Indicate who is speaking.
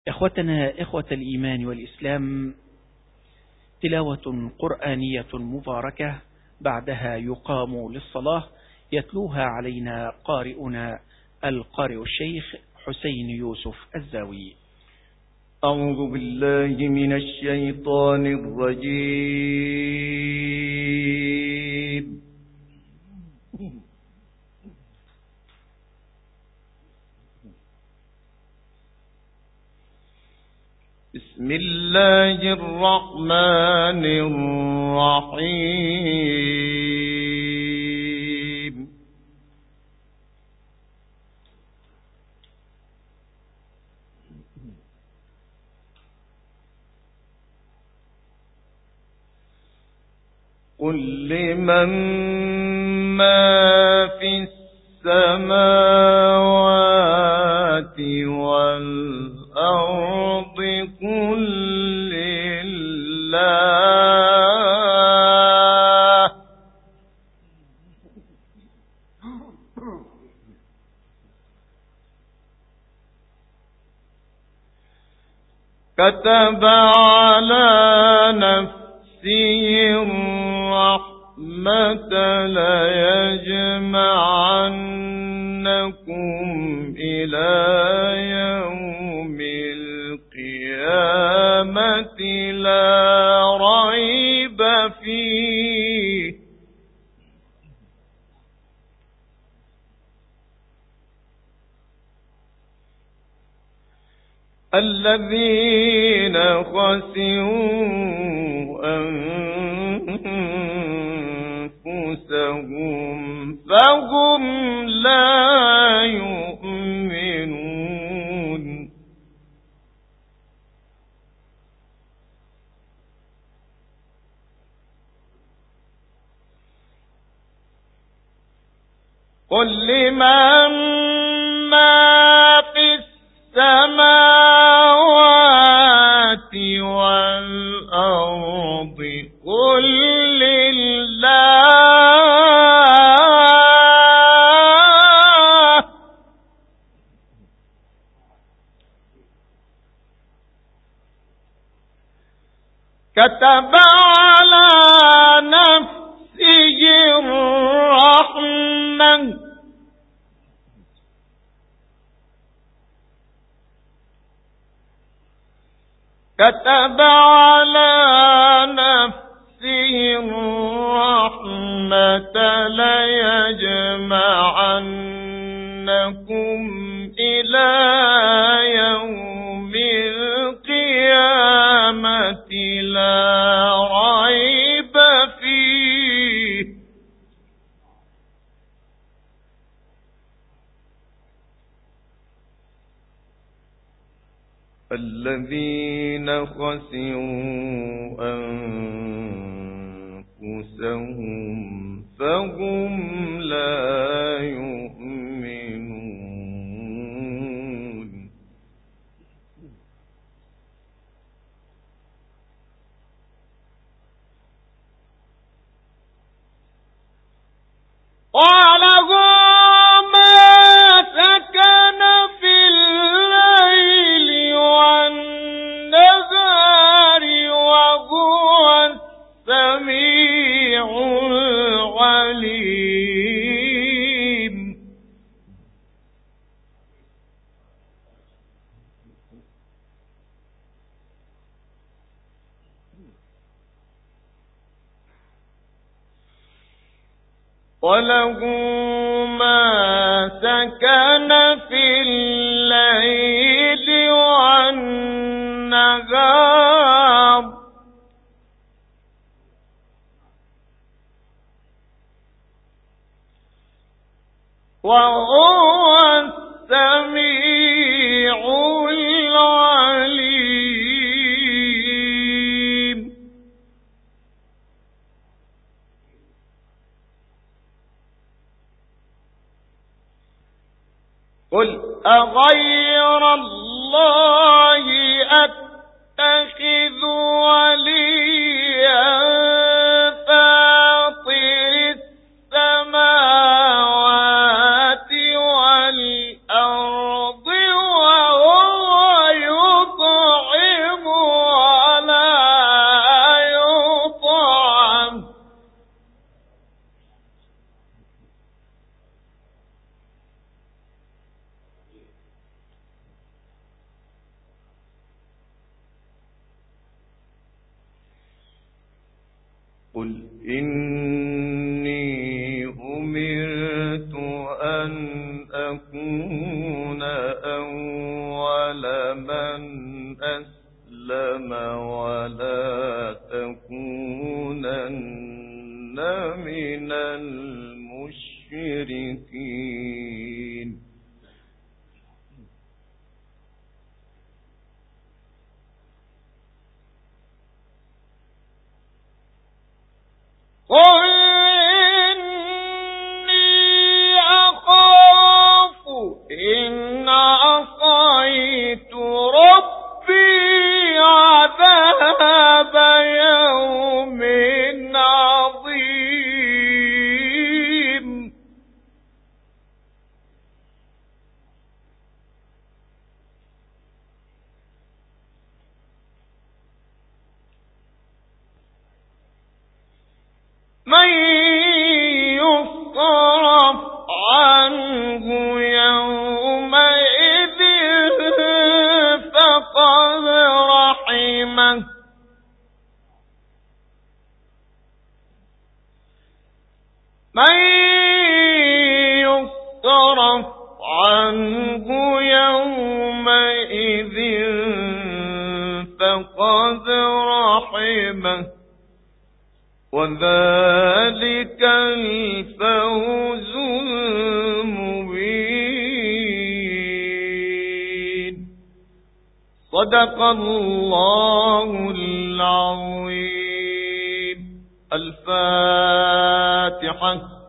Speaker 1: إخوتنا إخوة الإيمان والإسلام، تلاوة قرآنية مباركة بعدها يقام للصلاة يتلوها علينا قارئنا القارئ الشيخ حسين يوسف الزاوي.
Speaker 2: أعوذ بالله من الشيطان الرجيم. بسم الله الرحمن الرحيم. قل لمن ما في السماوات والأرض قل لله كتب على نفسه الرحمة ليجمعنكم إلى يوم القيامة لا ريب فيه الذين خسروا أنفسهم فهم لا يؤمنون. قل لمن ما في السماوات والأرض قل لله كتب على نفسه الرحمة كتب على نفسه الرحمة ليجمعنكم إلى يوم القيامة لا ريب فيه الذين خسروا أنفسهم فهم لا يؤمنون. وله ما سكن في الليل والنهار وهو السميع العليم. وله ما سكن في الليل والنهار وهو السميع العليم. قل أغير الله أتخذ وليا فاطر السماوات والأرض وهو يطعم قل إني أمرت أن أكون أول من أسلم ولا تكونن من المشركين. قل إني أخاف إن عصيت ربي عذاب يوم عظيم. من يصرف عنه يومئذ فقد رحمه من يصرف عنه يومئذ فقد رحمه وذلك الفوز المبين. صدق الله العظيم. الفاتحة.